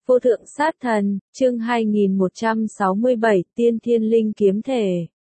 Vô thượng sát thần, chương 2167, tiên thiên linh kiếm thể.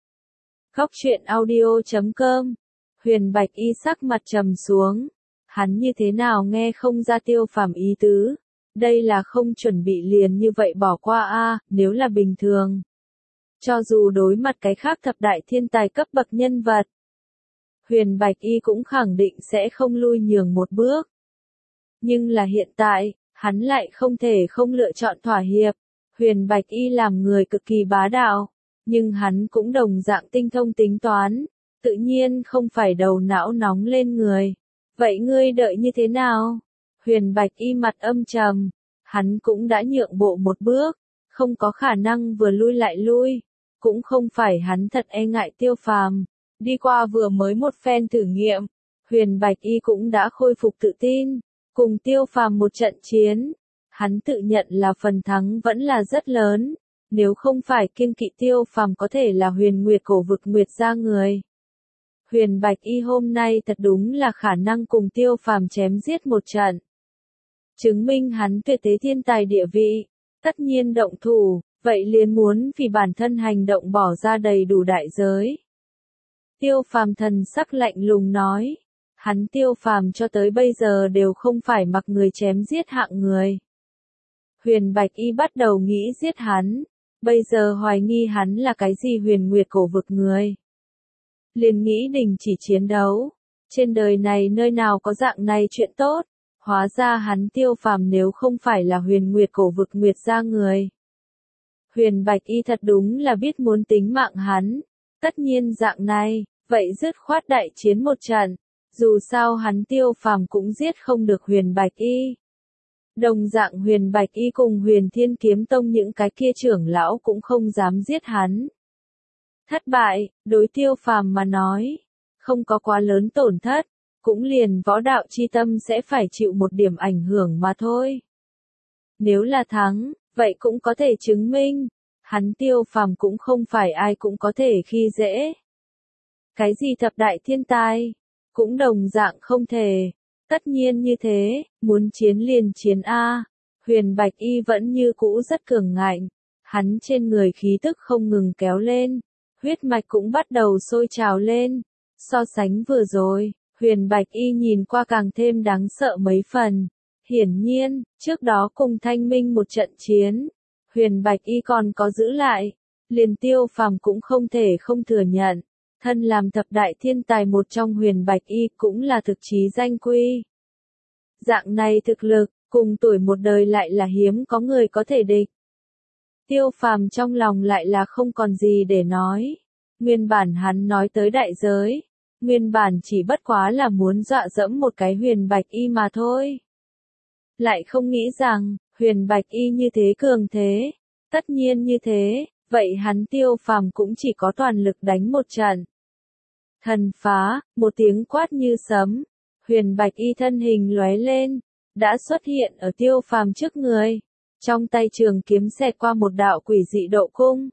Góc truyện audio.com. Huyền Bạch Y sắc mặt trầm xuống. Hắn như thế nào nghe không ra Tiêu Phàm ý tứ. Đây là không chuẩn bị liền như vậy bỏ qua a, nếu là bình thường. Cho dù đối mặt cái khác thập đại thiên tài cấp bậc nhân vật, Huyền Bạch Y cũng khẳng định sẽ không lui nhường một bước. Nhưng là hiện tại, hắn lại không thể không lựa chọn thỏa hiệp. Huyền Bạch Y làm người cực kỳ bá đạo, nhưng hắn cũng đồng dạng tinh thông tính toán, tự nhiên không phải đầu não nóng lên người. Vậy ngươi đợi như thế nào? Huyền Bạch Y mặt âm trầm, hắn cũng đã nhượng bộ một bước, không có khả năng vừa lui lại lui, cũng không phải hắn thật e ngại Tiêu Phàm. Đi qua vừa mới một phen thử nghiệm, Huyền Bạch Y cũng đã khôi phục tự tin. Cùng Tiêu Phàm một trận chiến, hắn tự nhận là phần thắng vẫn là rất lớn, nếu không phải kiêng kỵ Tiêu Phàm có thể là Huyền Nguyệt cổ vực Nguyệt gia người. Huyền Bạch Y hôm nay thật đúng là khả năng cùng Tiêu Phàm chém giết một trận. Chứng minh hắn tuyệt thế thiên tài địa vị, tất nhiên động thủ, vậy liền muốn vì bản thân hành động bỏ ra đầy đủ đại giới. Tiêu Phàm thần sắc lạnh lùng nói. Hắn Tiêu Phàm cho tới bây giờ đều không phải mặc người chém giết hạng người. Huyền Bạch Y bắt đầu nghĩ giết hắn, bây giờ hoài nghi hắn là cái gì Huyền Nguyệt cổ vực người. Liền nghĩ đình chỉ chiến đấu, trên đời này nơi nào có dạng này chuyện tốt, hóa ra hắn Tiêu Phàm nếu không phải là Huyền Nguyệt cổ vực Nguyệt gia người. Huyền Bạch Y thật đúng là biết muốn tính mạng hắn, tất nhiên dạng này, vậy dứt khoát đại chiến một trận. Dù sao hắn Tiêu Phàm cũng giết không được Huyền Bạch Y. Đồng dạng Huyền Bạch Y cùng Huyền Thiên Kiếm Tông những cái kia trưởng lão cũng không dám giết hắn. Thất bại, đối Tiêu Phàm mà nói, không có quá lớn tổn thất, cũng liền võ đạo chi tâm sẽ phải chịu một điểm ảnh hưởng mà thôi. Nếu là thắng, vậy cũng có thể chứng minh, hắn Tiêu Phàm cũng không phải ai cũng có thể khi dễ. Cái gì thập đại thiên tai? Cũng đồng dạng không thể. Tất nhiên như thế, muốn chiến liền chiến a. Huyền Bạch Y vẫn như cũ rất cường ngạnh, hắn trên người khí tức không ngừng kéo lên, huyết mạch cũng bắt đầu sôi trào lên. So sánh vừa rồi, Huyền Bạch Y nhìn qua càng thêm đáng sợ mấy phần. Hiển nhiên, trước đó cùng Thanh Minh một trận chiến, Huyền Bạch Y còn có giữ lại, liền Tiêu Phàm cũng không thể không thừa nhận. Thân làm thập đại thiên tài một trong Huyền Bạch Y cũng là thực chí danh quy. Dạng này thực lực, cùng tuổi một đời lại là hiếm có người có thể địch. Tiêu Phàm trong lòng lại là không còn gì để nói. Nguyên bản hắn nói tới đại giới, nguyên bản chỉ bất quá là muốn dọa dẫm một cái Huyền Bạch Y mà thôi. Lại không nghĩ rằng, Huyền Bạch Y như thế cường thế, tất nhiên như thế, vậy hắn Tiêu Phàm cũng chỉ có toàn lực đánh một trận. Thần phá, một tiếng quát như sấm, Huyền Bạch Y thân hình lóe lên, đã xuất hiện ở Tiêu Phàm trước người, trong tay trường kiếm xẹt qua một đạo quỷ dị độ cung.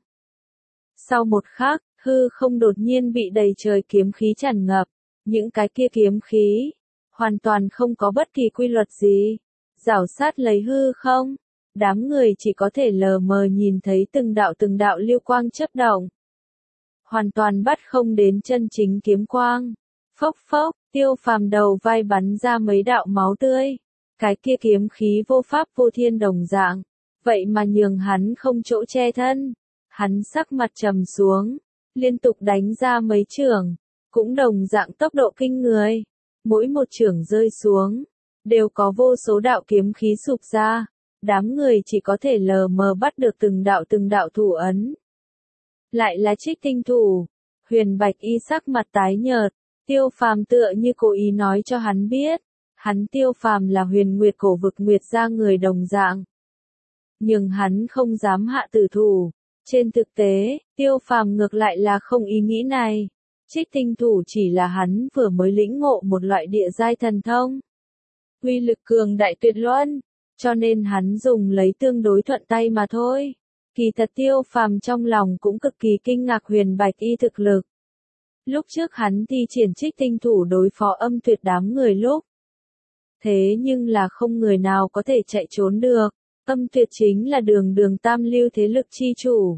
Sau một khắc, hư không đột nhiên bị đầy trời kiếm khí tràn ngập, những cái kia kiếm khí, hoàn toàn không có bất kỳ quy luật gì, rảo sát lấy hư không, đám người chỉ có thể lờ mờ nhìn thấy từng đạo lưu quang chớp động. Hoàn toàn bắt không đến chân chính kiếm quang. Phốc phốc, Tiêu Phàm đầu vai bắn ra mấy đạo máu tươi. Cái kia kiếm khí vô pháp vô thiên đồng dạng. Vậy mà nhường hắn không chỗ che thân. Hắn sắc mặt trầm xuống. Liên tục đánh ra mấy chưởng. Cũng đồng dạng tốc độ kinh người. Mỗi một chưởng rơi xuống. Đều có vô số đạo kiếm khí sụp ra. Đám người chỉ có thể lờ mờ bắt được từng đạo thủ ấn. Lại là Trích Tinh thủ. Huyền Bạch Y sắc mặt tái nhợt, Tiêu Phàm tựa như cố ý nói cho hắn biết, hắn Tiêu Phàm là Huyền Nguyệt cổ vực Nguyệt gia người đồng dạng. Nhưng hắn không dám hạ tử thủ. Trên thực tế, Tiêu Phàm ngược lại là không ý nghĩ này. Trích Tinh thủ chỉ là hắn vừa mới lĩnh ngộ một loại địa giai thần thông. Uy lực cường đại tuyệt luân, cho nên hắn dùng lấy tương đối thuận tay mà thôi. Kỳ thật Tiêu Phàm trong lòng cũng cực kỳ kinh ngạc Huyền Bạch Y thực lực. Lúc trước hắn thi triển Trích Tinh thủ đối phó Âm Tuyệt đám người lúc. Thế nhưng là không người nào có thể chạy trốn được. Âm Tuyệt chính là đường đường tam lưu thế lực chi chủ.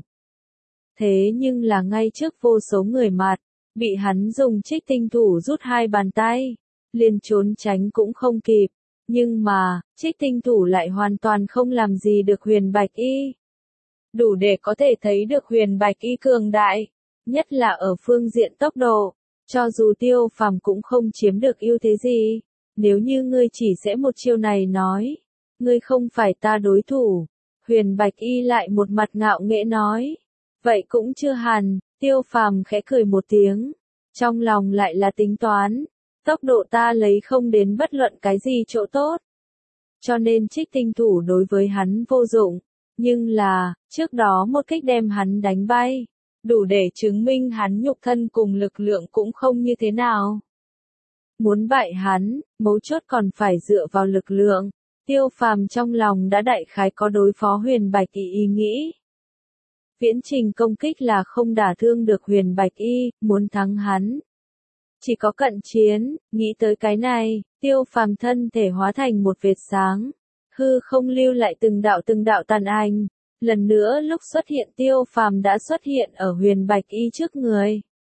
Thế nhưng là ngay trước vô số người mặt, bị hắn dùng Trích Tinh thủ rút hai bàn tay, liền trốn tránh cũng không kịp. Nhưng mà, Trích Tinh thủ lại hoàn toàn không làm gì được Huyền Bạch Y. Đủ để có thể thấy được Huyền Bạch Y cường đại, nhất là ở phương diện tốc độ, cho dù Tiêu Phàm cũng không chiếm được ưu thế gì. Nếu như ngươi chỉ sẽ một chiêu này nói, ngươi không phải ta đối thủ. Huyền Bạch Y lại một mặt ngạo nghễ nói. Vậy cũng chưa hẳn, Tiêu Phàm khẽ cười một tiếng. Trong lòng lại là tính toán, tốc độ ta lấy không đến bất luận cái gì chỗ tốt. Cho nên Trích Tinh thủ đối với hắn vô dụng. Nhưng là, trước đó một kích đem hắn đánh bay, đủ để chứng minh hắn nhục thân cùng lực lượng cũng không như thế nào. Muốn bại hắn, mấu chốt còn phải dựa vào lực lượng. Tiêu Phàm trong lòng đã đại khái có đối phó Huyền Bạch Y ý nghĩ. Viễn trình công kích là không đả thương được Huyền Bạch Y, muốn thắng hắn. Chỉ có cận chiến, nghĩ tới cái này, Tiêu Phàm thân thể hóa thành một vệt sáng. Hư không lưu lại từng đạo tàn ảnh. Lần nữa lúc xuất hiện Tiêu Phàm đã xuất hiện ở Huyền Bạch Y trước người.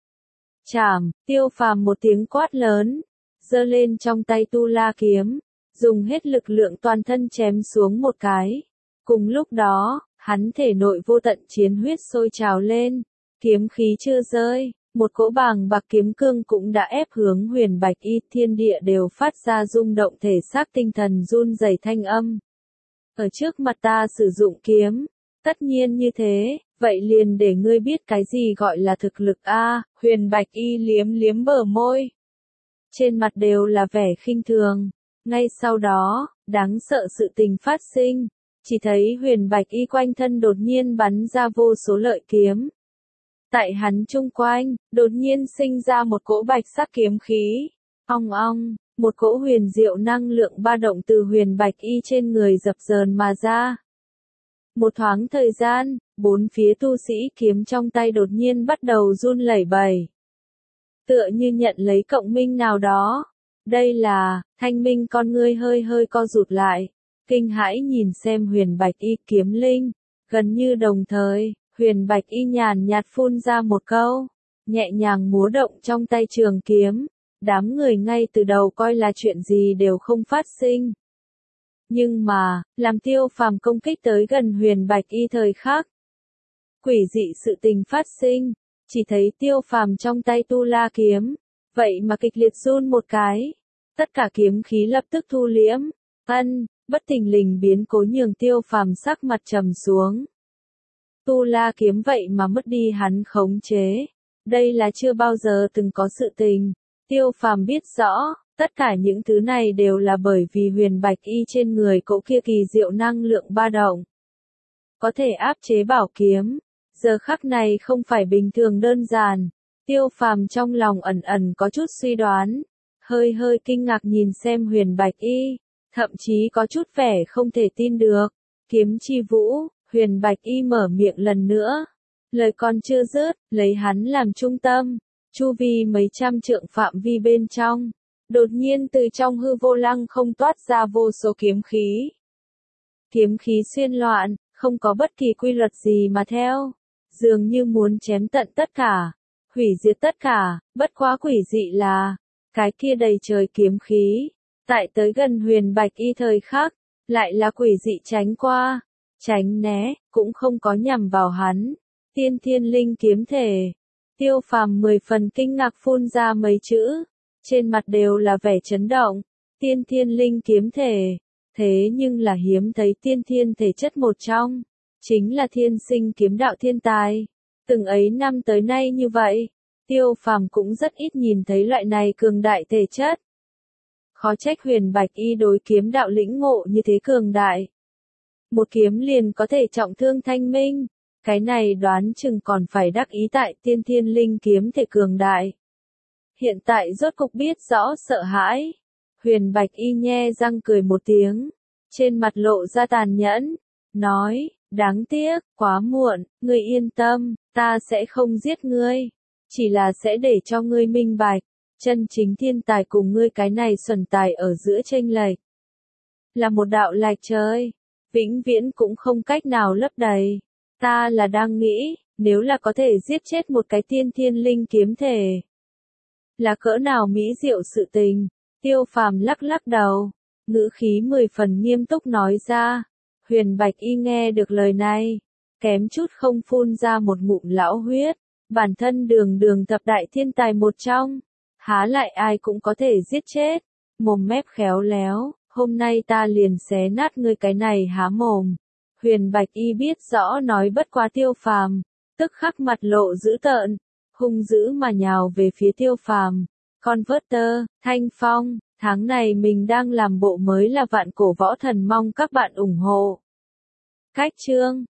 Chảm, Tiêu Phàm một tiếng quát lớn, giơ lên trong tay Tu La kiếm, dùng hết lực lượng toàn thân chém xuống một cái. Cùng lúc đó, hắn thể nội vô tận chiến huyết sôi trào lên, kiếm khí chưa rơi, một cỗ bàng bạc kiếm cương cũng đã ép hướng Huyền Bạch Y, thiên địa đều phát ra rung động thể xác tinh thần run rẩy thanh âm. Ở trước mặt ta sử dụng kiếm, tất nhiên như thế, vậy liền để ngươi biết cái gì gọi là thực lực a. Huyền Bạch Y liếm liếm bờ môi, trên mặt đều là vẻ khinh thường. Ngay sau đó, đáng sợ sự tình phát sinh, chỉ thấy Huyền Bạch Y quanh thân đột nhiên bắn ra vô số lợi kiếm. Tại hắn chung quanh, đột nhiên sinh ra một cỗ bạch sắc kiếm khí. Ong ong, một cỗ huyền diệu năng lượng ba động từ Huyền Bạch Y trên người dập dờn mà ra. Một thoáng thời gian, bốn phía tu sĩ kiếm trong tay đột nhiên bắt đầu run lẩy bẩy. Tựa như nhận lấy cộng minh nào đó. Đây là, Thanh Minh con ngươi hơi hơi co rụt lại, kinh hãi nhìn xem Huyền Bạch Y kiếm linh. Gần như đồng thời, Huyền Bạch Y nhàn nhạt phun ra một câu, nhẹ nhàng múa động trong tay trường kiếm. Đám người ngay từ đầu coi là chuyện gì đều không phát sinh. Nhưng mà, làm Tiêu Phàm công kích tới gần Huyền Bạch Y thời khắc, quỷ dị sự tình phát sinh, chỉ thấy Tiêu Phàm trong tay Tu La kiếm, vậy mà kịch liệt run một cái, tất cả kiếm khí lập tức thu liễm. Bất thình lình biến cố nhường Tiêu Phàm sắc mặt trầm xuống. Tu La kiếm vậy mà mất đi hắn khống chế, đây là chưa bao giờ từng có sự tình. Tiêu Phàm biết rõ, tất cả những thứ này đều là bởi vì Huyền Bạch Y trên người cỗ kia kỳ diệu năng lượng ba động, có thể áp chế bảo kiếm. Giờ khắc này không phải bình thường đơn giản. Tiêu Phàm trong lòng ẩn ẩn có chút suy đoán, hơi hơi kinh ngạc nhìn xem Huyền Bạch Y, thậm chí có chút vẻ không thể tin được. Kiếm chi vũ, Huyền Bạch Y mở miệng lần nữa. Lời còn chưa dứt, lấy hắn làm trung tâm, chu vi mấy trăm trượng phạm vi bên trong, đột nhiên từ trong hư vô lăng không toát ra vô số kiếm khí. Kiếm khí xuyên loạn, không có bất kỳ quy luật gì mà theo, dường như muốn chém tận tất cả, hủy diệt tất cả. Bất quá quỷ dị là, cái kia đầy trời kiếm khí, tại tới gần Huyền Bạch Y thời khắc, lại là quỷ dị tránh qua, tránh né, cũng không có nhằm vào hắn. Tiên Thiên Linh kiếm thể. Tiêu Phàm 10 phần kinh ngạc phun ra mấy chữ, trên mặt đều là vẻ chấn động. Tiên Thiên Linh kiếm thể, thế nhưng là hiếm thấy tiên thiên thể chất một trong, chính là thiên sinh kiếm đạo thiên tài. Từng ấy năm tới nay như vậy, Tiêu Phàm cũng rất ít nhìn thấy loại này cường đại thể chất. Khó trách Huyền Bạch Y đối kiếm đạo lĩnh ngộ như thế cường đại. Một kiếm liền có thể trọng thương Thanh Minh. Cái này đoán chừng còn phải đắc ý tại Tiên Thiên Linh kiếm thể cường đại. Hiện tại rốt cục biết rõ sợ hãi. Huyền Bạch Y nhe răng cười một tiếng, trên mặt lộ ra tàn nhẫn, nói, đáng tiếc, quá muộn, ngươi yên tâm, ta sẽ không giết ngươi, chỉ là sẽ để cho ngươi minh bạch, chân chính thiên tài cùng ngươi cái này xuẩn tài ở giữa chênh lệch, là một đạo lệch trời. vĩnh viễn cũng không cách nào lấp đầy. Ta là đang nghĩ, nếu là có thể giết chết một cái tiên thiên linh kiếm thể, là cỡ nào mỹ diệu sự tình. Tiêu Phàm lắc lắc đầu, ngữ khí 10 phần nghiêm túc nói ra. Huyền Bạch Y nghe được lời này, kém chút không phun ra một ngụm lão huyết. Bản thân đường đường thập đại thiên tài một trong, há lại ai cũng có thể giết chết. Mồm mép khéo léo, hôm nay ta liền xé nát ngươi cái này há mồm. Huyền Bạch Y biết rõ nói bất quá Tiêu Phàm, tức khắc mặt lộ dữ tợn, hung dữ mà nhào về phía Tiêu Phàm. Converter, Thanh Phong, tháng này mình đang làm bộ mới là Vạn Cổ Võ Thần, mong các bạn ủng hộ. Cách chương